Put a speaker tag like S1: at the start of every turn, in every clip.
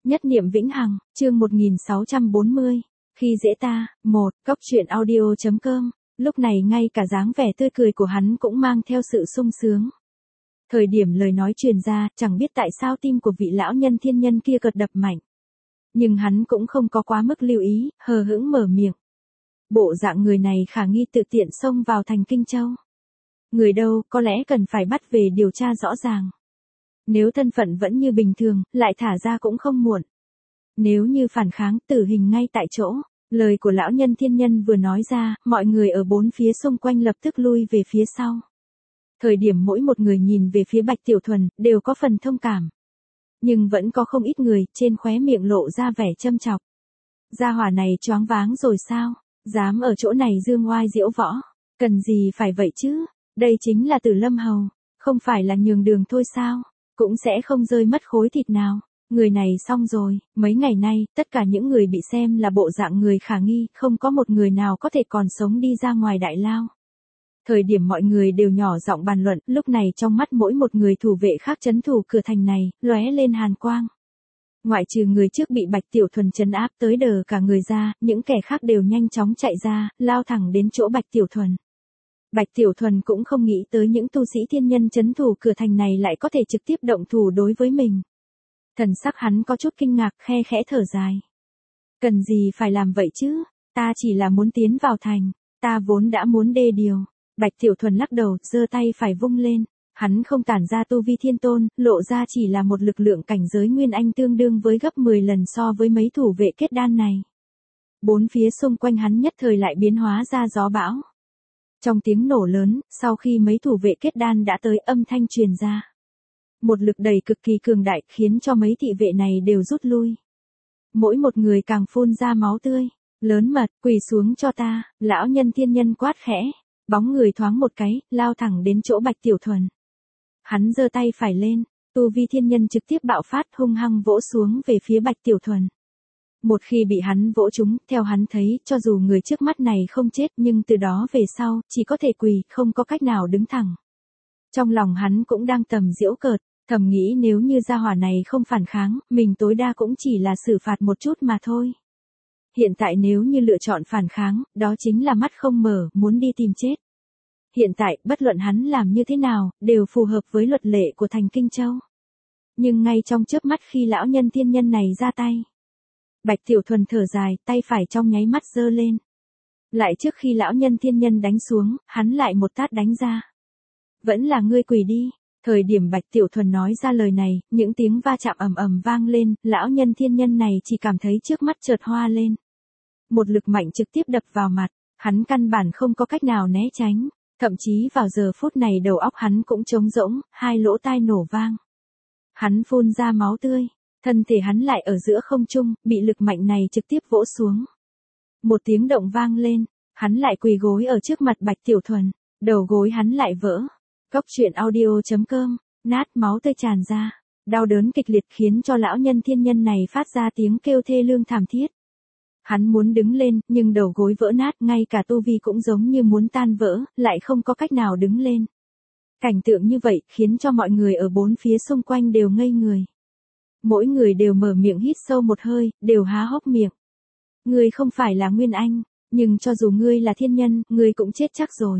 S1: Nhất niệm vĩnh hằng, chương 1640. Khi dễ ta, Góc truyện audio.com. Lúc này ngay cả dáng vẻ tươi cười của hắn cũng mang theo sự sung sướng. Thời điểm lời nói truyền ra, chẳng biết tại sao tim của vị lão nhân thiên nhân kia cật đập mạnh. Nhưng hắn cũng không có quá mức lưu ý, hờ hững mở miệng. Bộ dạng người này khả nghi tự tiện xông vào thành Kinh Châu. Người đâu, có lẽ cần phải bắt về điều tra rõ ràng. Nếu thân phận vẫn như bình thường, lại thả ra cũng không muộn. Nếu như phản kháng, tử hình ngay tại chỗ. Lời của lão nhân thiên nhân vừa nói ra, mọi người ở bốn phía xung quanh lập tức lui về phía sau. Thời điểm mỗi một người nhìn về phía Bạch Tiểu Thuần, đều có phần thông cảm. Nhưng vẫn có không ít người, trên khóe miệng lộ ra vẻ châm chọc. Gia hỏa này choáng váng rồi sao? Dám ở chỗ này dương oai diễu võ. Cần gì phải vậy chứ? Đây chính là Tử Lâm Hầu. Không phải là nhường đường thôi sao? Cũng sẽ không rơi mất khối thịt nào. Người này xong rồi, mấy ngày nay, tất cả những người bị xem là bộ dạng người khả nghi, không có một người nào có thể còn sống đi ra ngoài đại lao. Thời điểm mọi người đều nhỏ giọng bàn luận, lúc này trong mắt mỗi một người thủ vệ khác trấn thủ cửa thành này, lóe lên hàn quang. Ngoại trừ người trước bị Bạch Tiểu Thuần trấn áp tới đờ cả người ra, những kẻ khác đều nhanh chóng chạy ra, lao thẳng đến chỗ Bạch Tiểu Thuần. Bạch Tiểu Thuần cũng không nghĩ tới những tu sĩ thiên nhân trấn thủ cửa thành này lại có thể trực tiếp động thủ đối với mình. Thần sắc hắn có chút kinh ngạc, khe khẽ thở dài. Cần gì phải làm vậy chứ, ta chỉ là muốn tiến vào thành, ta vốn đã muốn đê điều. Bạch Tiểu Thuần lắc đầu, giơ tay phải vung lên, hắn không tản ra tu vi thiên tôn, lộ ra chỉ là một lực lượng cảnh giới nguyên anh tương đương với gấp 10 lần so với mấy thủ vệ kết đan này. Bốn phía xung quanh hắn nhất thời lại biến hóa ra gió bão. Trong tiếng nổ lớn, sau khi mấy thủ vệ kết đan đã tới, âm thanh truyền ra. Một lực đẩy cực kỳ cường đại khiến cho mấy thị vệ này đều rút lui. Mỗi một người càng phun ra máu tươi. Lớn mật, quỳ xuống cho ta, lão nhân thiên nhân quát khẽ. Bóng người thoáng một cái, lao thẳng đến chỗ Bạch Tiểu Thuần. Hắn giơ tay phải lên, tu vi thiên nhân trực tiếp bạo phát hung hăng vỗ xuống về phía Bạch Tiểu Thuần. Một khi bị hắn vỗ trúng, theo hắn thấy, cho dù người trước mắt này không chết nhưng từ đó về sau, chỉ có thể quỳ, không có cách nào đứng thẳng. Trong lòng hắn cũng đang tầm giễu cợt, thầm nghĩ nếu như gia hỏa này không phản kháng, mình tối đa cũng chỉ là xử phạt một chút mà thôi. Hiện tại nếu như lựa chọn phản kháng, đó chính là mắt không mở, muốn đi tìm chết. Hiện tại, bất luận hắn làm như thế nào, đều phù hợp với luật lệ của thành Kinh Châu. Nhưng ngay trong chớp mắt khi lão nhân thiên nhân này ra tay, Bạch Tiểu Thuần thở dài, tay phải trong nháy mắt giơ lên. Lại trước khi lão nhân thiên nhân đánh xuống, hắn lại một tát đánh ra. Vẫn là ngươi quỳ đi. Thời điểm Bạch Tiểu Thuần nói ra lời này, những tiếng va chạm ầm ầm vang lên, lão nhân thiên nhân này chỉ cảm thấy trước mắt chợt hoa lên. Một lực mạnh trực tiếp đập vào mặt, hắn căn bản không có cách nào né tránh, thậm chí vào giờ phút này đầu óc hắn cũng trống rỗng, hai lỗ tai nổ vang. Hắn phun ra máu tươi, thân thể hắn lại ở giữa không trung, bị lực mạnh này trực tiếp vỗ xuống. Một tiếng động vang lên, hắn lại quỳ gối ở trước mặt Bạch Tiểu Thuần, đầu gối hắn lại vỡ. Góc truyện audio.com, nát máu tươi tràn ra, đau đớn kịch liệt khiến cho lão nhân thiên nhân này phát ra tiếng kêu thê lương thảm thiết. Hắn muốn đứng lên, nhưng đầu gối vỡ nát, ngay cả tu vi cũng giống như muốn tan vỡ, lại không có cách nào đứng lên. Cảnh tượng như vậy khiến cho mọi người ở bốn phía xung quanh đều ngây người. Mỗi người đều mở miệng hít sâu một hơi, đều há hốc miệng. Ngươi không phải là Nguyên Anh, nhưng cho dù ngươi là thiên nhân, ngươi cũng chết chắc rồi.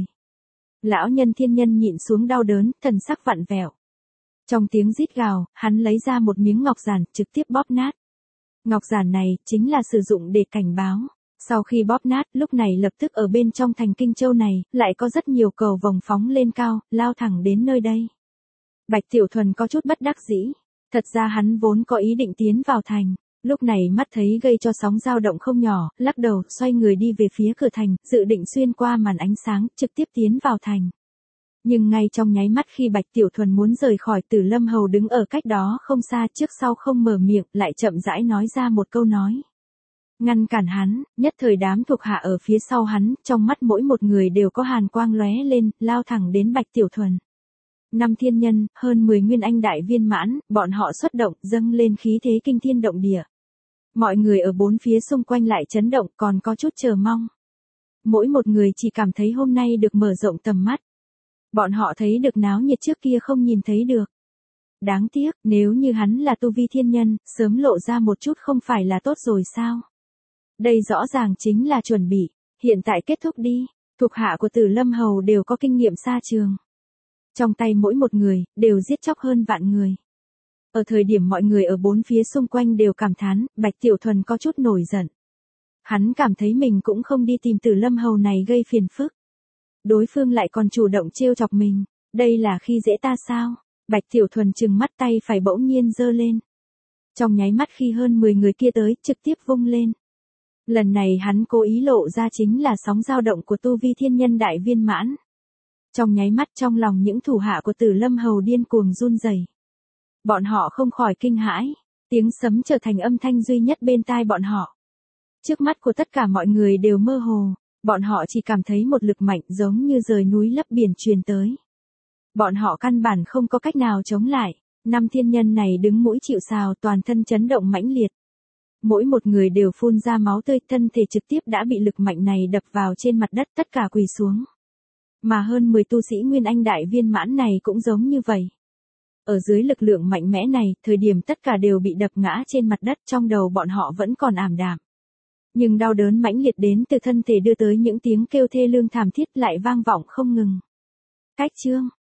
S1: Lão nhân thiên nhân nhịn xuống đau đớn, thần sắc vặn vẹo. Trong tiếng rít gào, hắn lấy ra một miếng ngọc giản, trực tiếp bóp nát. Ngọc giản này, chính là sử dụng để cảnh báo. Sau khi bóp nát, lúc này lập tức ở bên trong thành Kinh Châu này, lại có rất nhiều cầu vồng phóng lên cao, lao thẳng đến nơi đây. Bạch Tiểu Thuần có chút bất đắc dĩ. Thật ra hắn vốn có ý định tiến vào thành. Lúc này mắt thấy gây cho sóng dao động không nhỏ, lắc đầu, xoay người đi về phía cửa thành, dự định xuyên qua màn ánh sáng, trực tiếp tiến vào thành. Nhưng ngay trong nháy mắt khi Bạch Tiểu Thuần muốn rời khỏi, Tử Lâm Hầu đứng ở cách đó không xa, trước sau không mở miệng, lại chậm rãi nói ra một câu nói. Ngăn cản hắn, nhất thời đám thuộc hạ ở phía sau hắn, trong mắt mỗi một người đều có hàn quang lóe lên, lao thẳng đến Bạch Tiểu Thuần. 5 thiên nhân, hơn 10 nguyên anh đại viên mãn, bọn họ xuất động, dâng lên khí thế kinh thiên động địa. Mọi người ở bốn phía xung quanh lại chấn động, còn có chút chờ mong. Mỗi một người chỉ cảm thấy hôm nay được mở rộng tầm mắt. Bọn họ thấy được náo nhiệt trước kia không nhìn thấy được. Đáng tiếc, nếu như hắn là tu vi thiên nhân, sớm lộ ra một chút không phải là tốt rồi sao? Đây rõ ràng chính là chuẩn bị, hiện tại kết thúc đi, thuộc hạ của Tử Lâm Hầu đều có kinh nghiệm xa trường. Trong tay mỗi một người, đều giết chóc hơn vạn người. Ở thời điểm mọi người ở bốn phía xung quanh đều cảm thán, Bạch Tiểu Thuần có chút nổi giận. Hắn cảm thấy mình cũng không đi tìm Tử Lâm Hầu này gây phiền phức. Đối phương lại còn chủ động trêu chọc mình, đây là khi dễ ta sao? Bạch Tiểu Thuần trừng mắt tay phải bỗng nhiên giơ lên. Trong nháy mắt khi hơn 10 người kia tới, trực tiếp vung lên. Lần này hắn cố ý lộ ra chính là sóng dao động của tu vi thiên nhân đại viên mãn. Trong nháy mắt trong lòng những thủ hạ của Tử Lâm Hầu điên cuồng run rẩy. Bọn họ không khỏi kinh hãi, tiếng sấm trở thành âm thanh duy nhất bên tai bọn họ. Trước mắt của tất cả mọi người đều mơ hồ, bọn họ chỉ cảm thấy một lực mạnh giống như rời núi lấp biển truyền tới. Bọn họ căn bản không có cách nào chống lại, năm thiên nhân này đứng mũi chịu sào toàn thân chấn động mãnh liệt. Mỗi một người đều phun ra máu tươi, thân thể trực tiếp đã bị lực mạnh này đập vào trên mặt đất, tất cả quỳ xuống. Mà hơn 10 tu sĩ Nguyên Anh đại viên mãn này cũng giống như vậy. Ở dưới lực lượng mạnh mẽ này, thời điểm tất cả đều bị đập ngã trên mặt đất, trong đầu bọn họ vẫn còn ảm đạm. Nhưng đau đớn mãnh liệt đến từ thân thể đưa tới những tiếng kêu thê lương thảm thiết lại vang vọng không ngừng. Cách chương